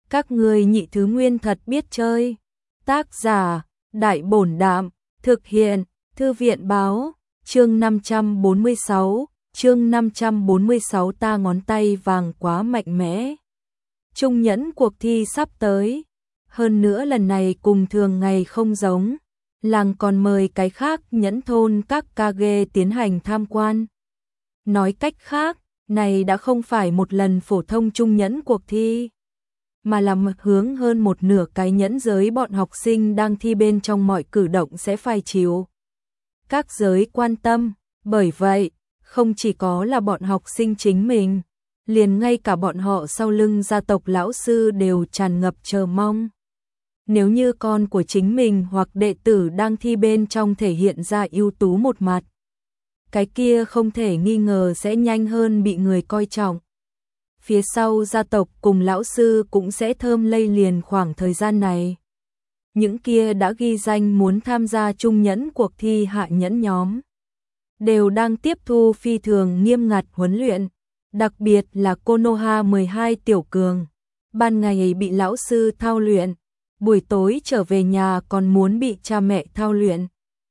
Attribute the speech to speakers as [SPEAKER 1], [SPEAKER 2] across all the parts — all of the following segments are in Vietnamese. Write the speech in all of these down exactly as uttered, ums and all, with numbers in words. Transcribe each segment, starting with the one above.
[SPEAKER 1] Các ngươi nhị thứ nguyên thật biết chơi. Tác giả, Đại Bổn Đạm, thực hiện, Thư viện báo, chương năm trăm bốn mươi sáu, chương năm trăm bốn mươi sáu ta ngón tay vàng quá mạnh mẽ. Trung nhẫn cuộc thi sắp tới, hơn nữa lần này cùng thường ngày không giống, làng còn mời cái khác nhẫn thôn các kage tiến hành tham quan. Nói cách khác, này đã không phải một lần phổ thông trung nhẫn cuộc thi, mà là hướng hơn một nửa cái nhẫn giới bọn học sinh đang thi bên trong mọi cử động sẽ phải chịu các giới quan tâm. Bởi vậy, không chỉ có là bọn học sinh chính mình, liền ngay cả bọn họ sau lưng gia tộc lão sư đều tràn ngập chờ mong. Nếu như con của chính mình hoặc đệ tử đang thi bên trong thể hiện ra ưu tú một mặt, cái kia không thể nghi ngờ sẽ nhanh hơn bị người coi trọng. Phía sau gia tộc cùng lão sư cũng sẽ thơm lây liền khoảng thời gian này. Những kia đã ghi danh muốn tham gia trung nhẫn cuộc thi hạ nhẫn nhóm đều đang tiếp thu phi thường nghiêm ngặt huấn luyện, đặc biệt là Konoha mười hai tiểu cường. Ban ngày bị lão sư thao luyện, buổi tối trở về nhà còn muốn bị cha mẹ thao luyện.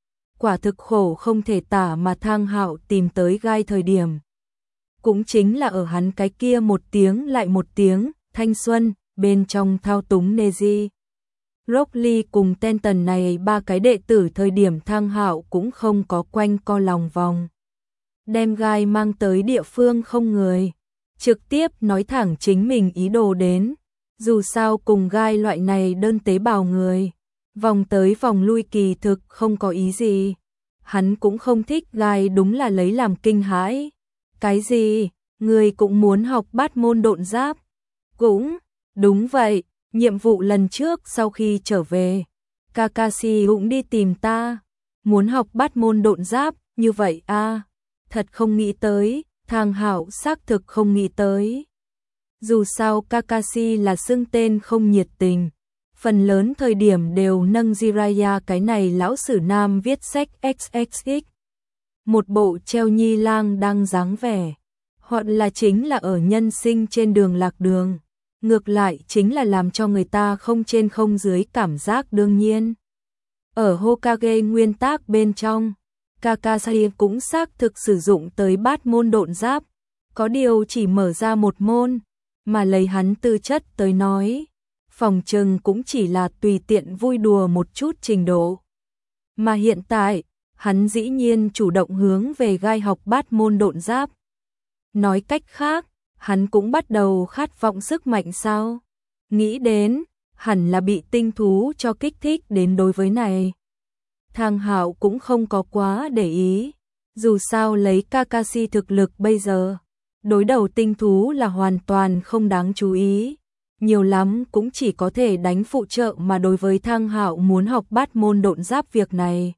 [SPEAKER 1] Quả thực khổ không thể tả, mà Thang Hạo tìm tới gai thời điểm cũng chính là ở hắn cái kia một tiếng lại một tiếng thanh xuân bên trong thao túng Neji, Rock Lee cùng Tenton này ba cái đệ tử. Thời điểm Thang Hạo cũng không có quanh co lòng vòng, đem gai mang tới địa phương không người, trực tiếp nói thẳng chính mình ý đồ đến. Dù sao cùng gai loại này đơn tế bào người, vòng tới vòng lui kỳ thực không có ý gì. Hắn cũng không thích gai, đúng là lấy làm kinh hãi. Cái gì? Người cũng muốn học bát môn độn giáp? Cũng, đúng vậy, nhiệm vụ lần trước sau khi trở về, Kakashi cũng đi tìm ta, muốn học bát môn độn giáp, như vậy a à, thật không nghĩ tới. Thang Hạo xác thực không nghĩ tới. Dù sao Kakashi là xưng tên không nhiệt tình, phần lớn thời điểm đều nâng Jiraiya cái này lão sử nam viết sách xx x, một bộ treo nhi lang đang dáng vẻ, hoặc là chính là ở nhân sinh trên đường lạc đường, ngược lại chính là làm cho người ta không trên không dưới cảm giác đương nhiên. Ở Hokage nguyên tác bên trong, Kakashi cũng xác thực sử dụng tới bát môn độn giáp, có điều chỉ mở ra một môn, mà lấy hắn tư chất tới nói, phòng trừng cũng chỉ là tùy tiện vui đùa một chút trình độ. Mà hiện tại, hắn dĩ nhiên chủ động hướng về gai học bát môn độn giáp. Nói cách khác, hắn cũng bắt đầu khát vọng sức mạnh sao? Nghĩ đến, hẳn là bị tinh thú cho kích thích đến đối với này. Thang Hạo cũng không có quá để ý, dù sao lấy Kakashi thực lực bây giờ, đối đầu tinh thú là hoàn toàn không đáng chú ý, nhiều lắm cũng chỉ có thể đánh phụ trợ. Mà đối với Thang Hạo muốn học bát môn độn giáp việc này,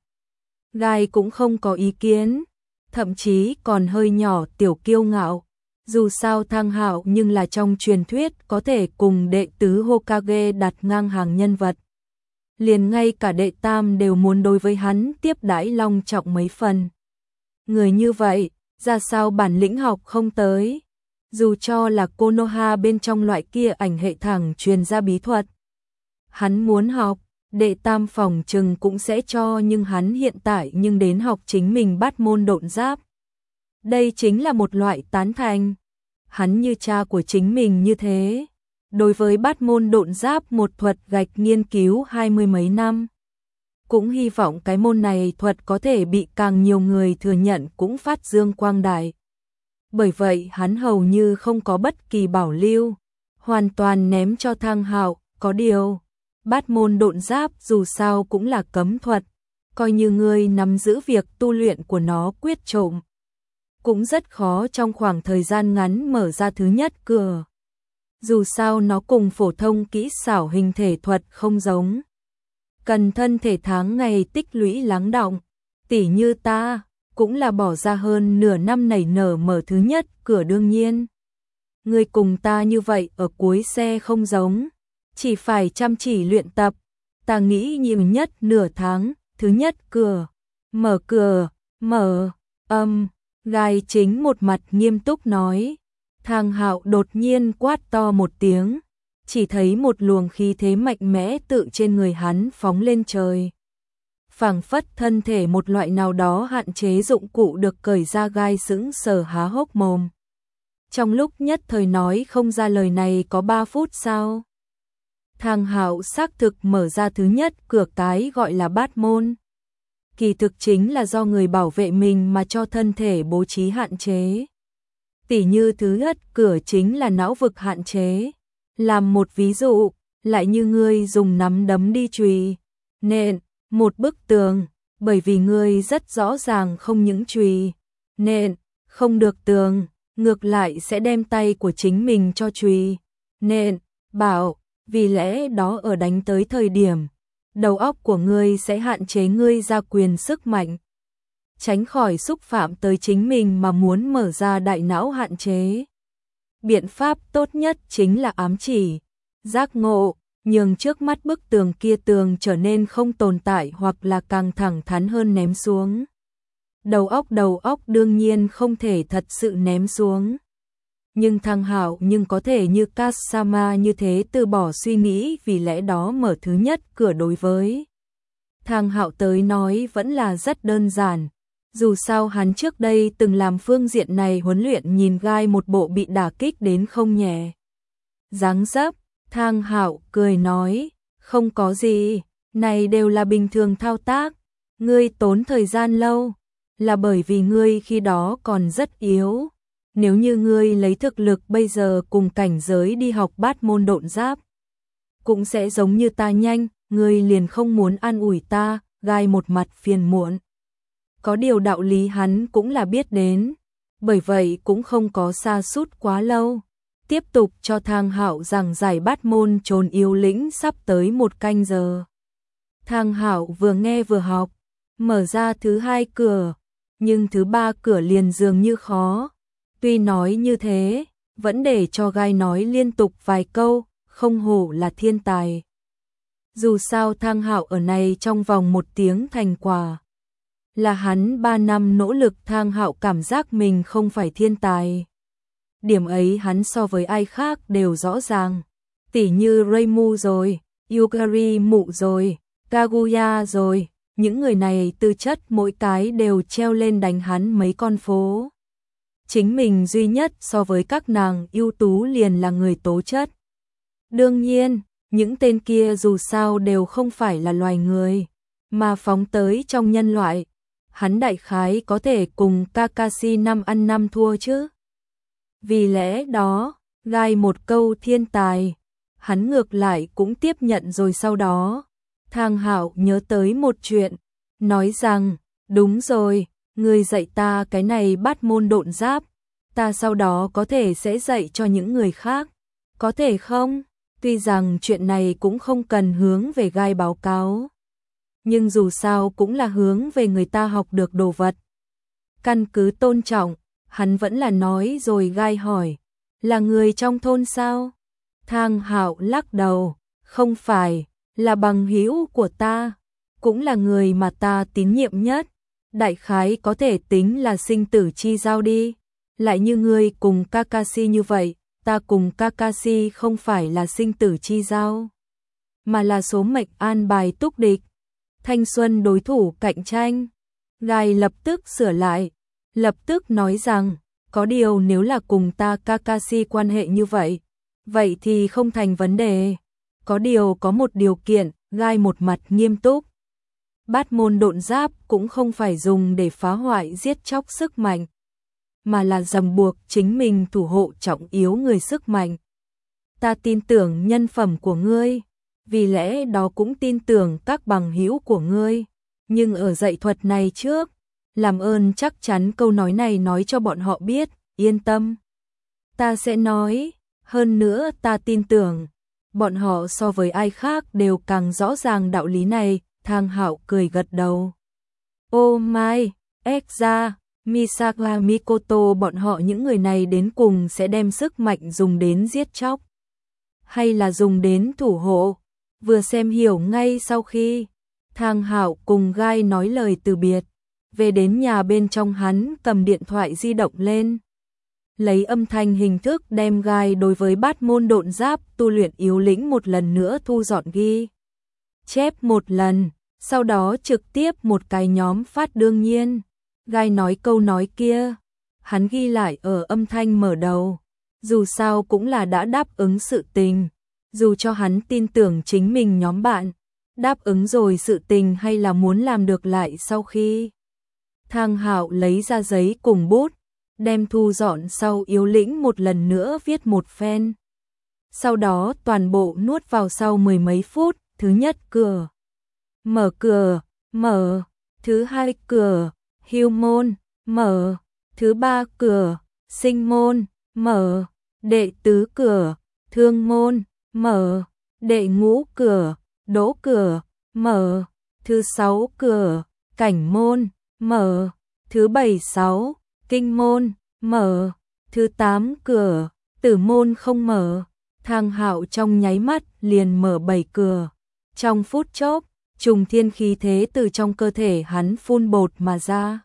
[SPEAKER 1] gai cũng không có ý kiến, thậm chí còn hơi nhỏ tiểu kiêu ngạo. Dù sao Thang Hạo nhưng là trong truyền thuyết có thể cùng đệ tứ Hokage đặt ngang hàng nhân vật, liền ngay cả đệ tam đều muốn đối với hắn tiếp đãi long trọng mấy phần. Người như vậy, ra sao bản lĩnh học không tới? Dù cho là Konoha bên trong loại kia ảnh hệ thẳng truyền ra bí thuật, hắn muốn học, đệ tam phòng trừng cũng sẽ cho, nhưng hắn hiện tại nhưng đến học chính mình bát môn độn giáp. Đây chính là một loại tán thành. Hắn như cha của chính mình như thế, đối với bát môn độn giáp một thuật gạch nghiên cứu hai mươi mấy năm, cũng hy vọng cái môn này thuật có thể bị càng nhiều người thừa nhận cũng phát dương quang đại. Bởi vậy hắn hầu như không có bất kỳ bảo lưu, hoàn toàn ném cho Thang Hạo. Có điều, bát môn độn giáp dù sao cũng là cấm thuật, coi như ngươi nắm giữ việc tu luyện của nó quyết trộm, cũng rất khó trong khoảng thời gian ngắn mở ra thứ nhất cửa. Dù sao nó cùng phổ thông kỹ xảo hình thể thuật không giống, cần thân thể tháng ngày tích lũy lắng đọng. Tỉ như ta, cũng là bỏ ra hơn nửa năm nảy nở mở thứ nhất cửa. Đương nhiên, người cùng ta như vậy ở cuối xe không giống, chỉ phải chăm chỉ luyện tập. Ta nghĩ nhiều nhất nửa tháng, thứ nhất cửa, mở cửa, mở, âm, gai chính một mặt nghiêm túc nói. Thang Hạo đột nhiên quát to một tiếng, chỉ thấy một luồng khí thế mạnh mẽ tự trên người hắn phóng lên trời. Phảng phất thân thể một loại nào đó hạn chế dụng cụ được cởi ra, gai sững sờ há hốc mồm. Trong lúc nhất thời nói không ra lời này có ba phút sau. Thang Hạo xác thực mở ra thứ nhất cửa, cái gọi là bát môn. Kỳ thực chính là do người bảo vệ mình mà cho thân thể bố trí hạn chế. Tỉ như thứ nhất cửa chính là não vực hạn chế. Làm một ví dụ, lại như ngươi dùng nắm đấm đi chùy nện một bức tường, bởi vì ngươi rất rõ ràng không những chùy nện không được tường, ngược lại sẽ đem tay của chính mình cho chùy nện bảo, vì lẽ đó ở đánh tới thời điểm, đầu óc của ngươi sẽ hạn chế ngươi ra quyền sức mạnh, tránh khỏi xúc phạm tới chính mình mà muốn mở ra đại não hạn chế. Biện pháp tốt nhất chính là ám chỉ, giác ngộ, nhường trước mắt bức tường kia tường trở nên không tồn tại hoặc là càng thẳng thắn hơn ném xuống. Đầu óc đầu óc đương nhiên không thể thật sự ném xuống. Nhưng Thang Hạo nhưng có thể như Kasama như thế từ bỏ suy nghĩ, vì lẽ đó mở thứ nhất cửa đối với Thang Hạo tới nói vẫn là rất đơn giản. Dù sao hắn trước đây từng làm phương diện này huấn luyện, nhìn gai một bộ bị đả kích đến không nhẹ. Dáng dấp, Thang Hạo cười nói, không có gì, này đều là bình thường thao tác, ngươi tốn thời gian lâu, là bởi vì ngươi khi đó còn rất yếu. Nếu như ngươi lấy thực lực bây giờ cùng cảnh giới đi học bát môn độn giáp, cũng sẽ giống như ta nhanh, ngươi liền không muốn an ủi ta, gai một mặt phiền muộn. Có điều đạo lý hắn cũng là biết đến, bởi vậy cũng không có sa sút quá lâu. Tiếp tục cho Thang Hạo giảng giải bát môn trốn yếu lĩnh sắp tới một canh giờ. Thang Hạo vừa nghe vừa học, mở ra thứ hai cửa, nhưng thứ ba cửa liền dường như khó. Tuy nói như thế, vẫn để cho gai nói liên tục vài câu, không hổ là thiên tài. Dù sao Thang Hạo ở này trong vòng một tiếng thành quả. Là hắn ba năm nỗ lực, Thang Hạo cảm giác mình không phải thiên tài. Điểm ấy hắn so với ai khác đều rõ ràng. Tỉ như Reimu rồi, Yukari Mụ rồi, Kaguya rồi, những người này tư chất mỗi cái đều treo lên đánh hắn mấy con phố. Chính mình duy nhất so với các nàng ưu tú liền là người tố chất. Đương nhiên, những tên kia dù sao đều không phải là loài người, mà phóng tới trong nhân loại. Hắn đại khái có thể cùng Kakashi năm ăn năm thua chứ. Vì lẽ đó, gai một câu thiên tài, hắn ngược lại cũng tiếp nhận rồi. Sau đó, Thang Hạo nhớ tới một chuyện, nói rằng, đúng rồi, ngươi dạy ta cái này bát môn độn giáp, ta sau đó có thể sẽ dạy cho những người khác, có thể không? Tuy rằng chuyện này cũng không cần hướng về gai báo cáo, nhưng dù sao cũng là hướng về người ta học được đồ vật. Căn cứ tôn trọng, hắn vẫn là nói rồi. Gai hỏi, là người trong thôn sao? Thang Hạo lắc đầu, không phải, là bằng hữu của ta, cũng là người mà ta tín nhiệm nhất, đại khái có thể tính là sinh tử chi giao đi. Lại như ngươi cùng Kakashi như vậy, ta cùng Kakashi không phải là sinh tử chi giao, mà là số mệnh an bài túc địch, thanh xuân đối thủ cạnh tranh. Gai lập tức sửa lại, lập tức nói rằng, có điều nếu là cùng ta Kakashi quan hệ như vậy, vậy thì không thành vấn đề. Có điều có một điều kiện, gai một mặt nghiêm túc. Bát môn độn giáp cũng không phải dùng để phá hoại giết chóc sức mạnh, mà là ràng buộc chính mình thủ hộ trọng yếu người sức mạnh. Ta tin tưởng nhân phẩm của ngươi, vì lẽ đó cũng tin tưởng các bằng hữu của ngươi, nhưng ở dạy thuật này trước, làm ơn chắc chắn câu nói này nói cho bọn họ biết, yên tâm. Ta sẽ nói, hơn nữa ta tin tưởng, bọn họ so với ai khác đều càng rõ ràng đạo lý này. Thang Hạo cười gật đầu. Ô mai, Ekza, Misaka Mikoto, bọn họ những người này đến cùng sẽ đem sức mạnh dùng đến giết chóc, hay là dùng đến thủ hộ? Vừa xem hiểu ngay. Sau khi Thang Hạo cùng gai nói lời từ biệt, về đến nhà bên trong hắn cầm điện thoại di động lên. lấy âm thanh hình thức đem gai đối với bát môn độn giáp tu luyện yếu lĩnh một lần nữa thu dọn ghi. Chép một lần, sau đó trực tiếp một cái nhóm phát đương nhiên. Gai nói câu nói kia, hắn ghi lại ở âm thanh mở đầu. Dù sao cũng là đã đáp ứng sự tình, dù cho hắn tin tưởng chính mình nhóm bạn, đáp ứng rồi sự tình hay là muốn làm được lại sau khi. Thang Hạo lấy ra giấy cùng bút, đem thu dọn sau yếu lĩnh một lần nữa viết một phen. Sau đó toàn bộ nuốt vào sau mười mấy phút, thứ nhất cửa, mở cửa, mở, thứ hai cửa, hưu môn, mở, thứ ba cửa, sinh môn, mở, đệ tứ cửa, thương môn, mở, đệ ngũ cửa, đỗ cửa, mở, thứ sáu cửa, cảnh môn, mở, thứ bảy sáu, kinh môn, mở, thứ tám cửa, tử môn không mở. Thang Hạo trong nháy mắt liền mở bảy cửa. Trong phút chốc, trùng thiên khí thế từ trong cơ thể hắn phun bột mà ra.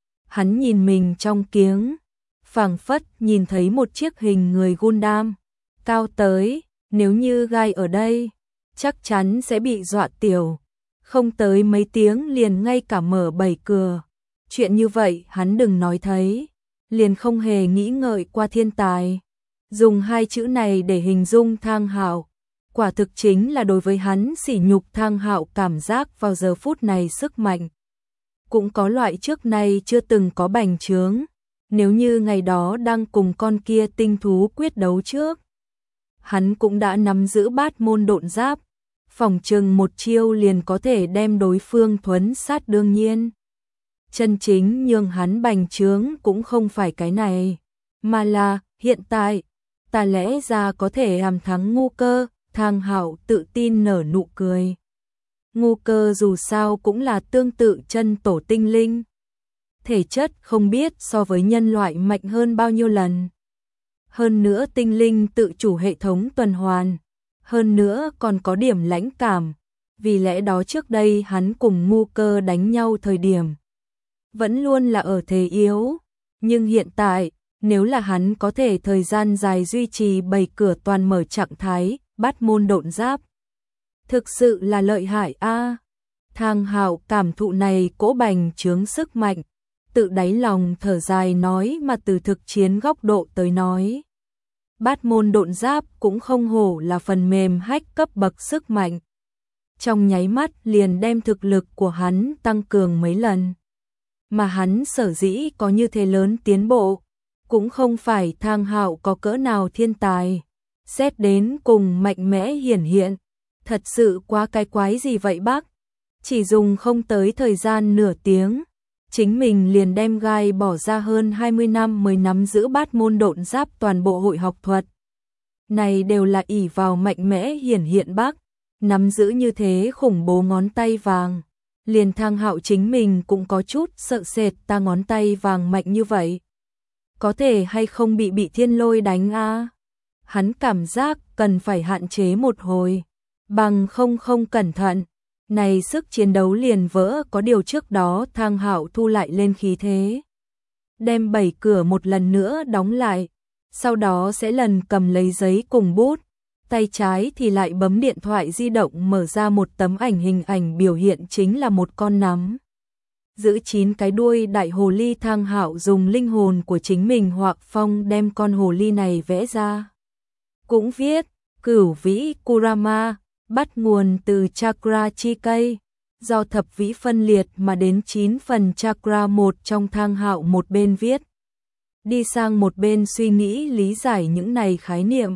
[SPEAKER 1] Hắn nhìn mình trong kiếng, phảng phất nhìn thấy một chiếc hình người Gundam, cao tới, nếu như gai ở đây, chắc chắn sẽ bị dọa tiểu. Không tới mấy tiếng liền ngay cả mở bảy cửa. Chuyện như vậy hắn đừng nói thấy, liền không hề nghĩ ngợi qua thiên tài. Dùng hai chữ này để hình dung Thang Hạo, quả thực chính là đối với hắn sỉ nhục. Thang Hạo cảm giác vào giờ phút này sức mạnh cũng có loại trước nay chưa từng có bành trướng. Nếu như ngày đó đang cùng con kia tinh thú quyết đấu trước, hắn cũng đã nắm giữ bát môn độn giáp, phỏng chừng một chiêu liền có thể đem đối phương thuấn sát. Đương nhiên, chân chính nhường hắn bành trướng cũng không phải cái này, mà là hiện tại ta lẽ ra có thể làm thắng Ngu Cơ. Thang Hạo tự tin nở nụ cười. Ngu Cơ dù sao cũng là tương tự chân tổ tinh linh, thể chất không biết so với nhân loại mạnh hơn bao nhiêu lần. Hơn nữa tinh linh tự chủ hệ thống tuần hoàn, hơn nữa còn có điểm lãnh cảm, vì lẽ đó trước đây hắn cùng Ngu Cơ đánh nhau thời điểm vẫn luôn là ở thế yếu, nhưng hiện tại nếu là hắn có thể thời gian dài duy trì bảy cửa toàn mở trạng thái, bát môn độn giáp, thực sự là lợi hại a. À, Thang Hạo cảm thụ này cỗ bành trướng sức mạnh, tự đáy lòng thở dài nói, mà từ thực chiến góc độ tới nói, bát môn độn giáp cũng không hổ là phần mềm hack cấp bậc sức mạnh. Trong nháy mắt liền đem thực lực của hắn tăng cường mấy lần. Mà hắn sở dĩ có như thế lớn tiến bộ, cũng không phải Thang Hạo có cỡ nào thiên tài, xét đến cùng mạnh mẽ hiển hiện, thật sự quá cái quái gì vậy bác? Chỉ dùng không tới thời gian nửa tiếng, chính mình liền đem gai bỏ ra hơn hai mươi năm mới nắm giữ bát môn độn giáp toàn bộ hội học thuật. Này đều là ỷ vào mạnh mẽ hiển hiện bác, nắm giữ như thế khủng bố ngón tay vàng. Liền Thang Hạo chính mình cũng có chút sợ sệt, ta ngón tay vàng mạnh như vậy, có thể hay không bị bị thiên lôi đánh a? À? Hắn cảm giác cần phải hạn chế một hồi, bằng không không cẩn thận, này sức chiến đấu liền vỡ. Có điều trước đó Thang Hạo thu lại lên khí thế, đem bảy cửa một lần nữa đóng lại, sau đó sẽ lần cầm lấy giấy cùng bút, tay trái thì lại bấm điện thoại di động mở ra một tấm ảnh, hình ảnh biểu hiện chính là một con nắm giữ chín cái đuôi đại hồ ly. Thang Hạo dùng linh hồn của chính mình hoặc phong đem con hồ ly này vẽ ra. Cũng viết, cửu vĩ Kurama, bắt nguồn từ chakra chi cây, do thập vĩ phân liệt mà đến chín phần chakra một trong. Thang Hạo một bên viết, đi sang một bên suy nghĩ lý giải những này khái niệm.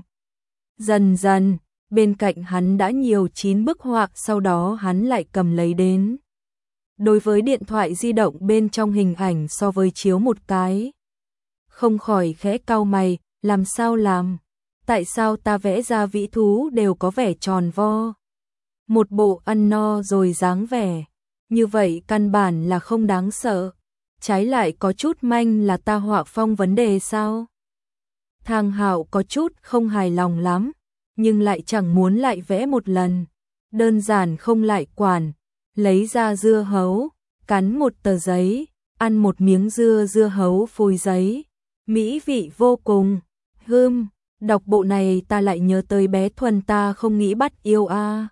[SPEAKER 1] Dần dần, bên cạnh hắn đã nhiều chín bức họa, sau đó hắn lại cầm lấy đến. Đối với điện thoại di động bên trong hình ảnh so với chiếu một cái, không khỏi khẽ cau mày, làm sao làm? Tại sao ta vẽ ra vĩ thú đều có vẻ tròn vo? Một bộ ăn no rồi dáng vẻ, như vậy căn bản là không đáng sợ, trái lại có chút manh là ta họa phong vấn đề sao? Thang Hạo có chút không hài lòng lắm, nhưng lại chẳng muốn lại vẽ một lần, đơn giản không lại quản, lấy ra dưa hấu, cắn một tờ giấy, ăn một miếng dưa dưa hấu phôi giấy, mỹ vị vô cùng. Hưm, đọc bộ này ta lại nhớ tới bé Thuần ta không nghĩ bắt yêu a.